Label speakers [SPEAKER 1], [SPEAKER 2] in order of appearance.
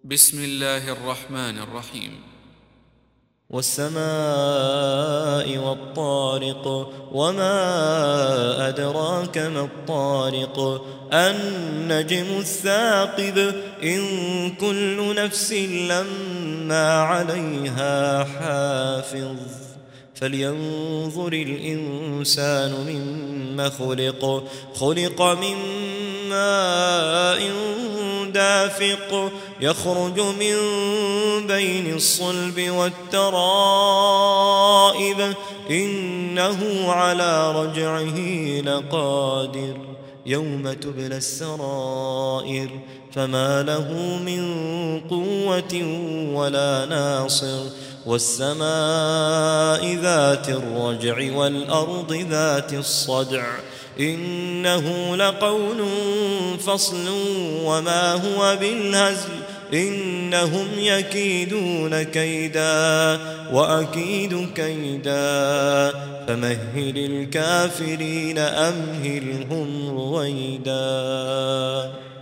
[SPEAKER 1] بسم الله الرحمن الرحيم.
[SPEAKER 2] والسماء والطارق وما أدراك ما الطارق النجم الثاقب إن كل نفس لما عليها حافظ فلينظر الإنسان مما خلق من ماء دافق يخرج من بين الصلب والترائب إنه على رجعه لقادر يوم تبلى السرائر فما له من قوة ولا ناصر والسماء ذات الرجع والأرض ذات الصدع إنه لقول فصل وما هو بالهزل إنهم يكيدون كيدا وأكيد كيدا فمهل الكافرين أمهلهم رويدا.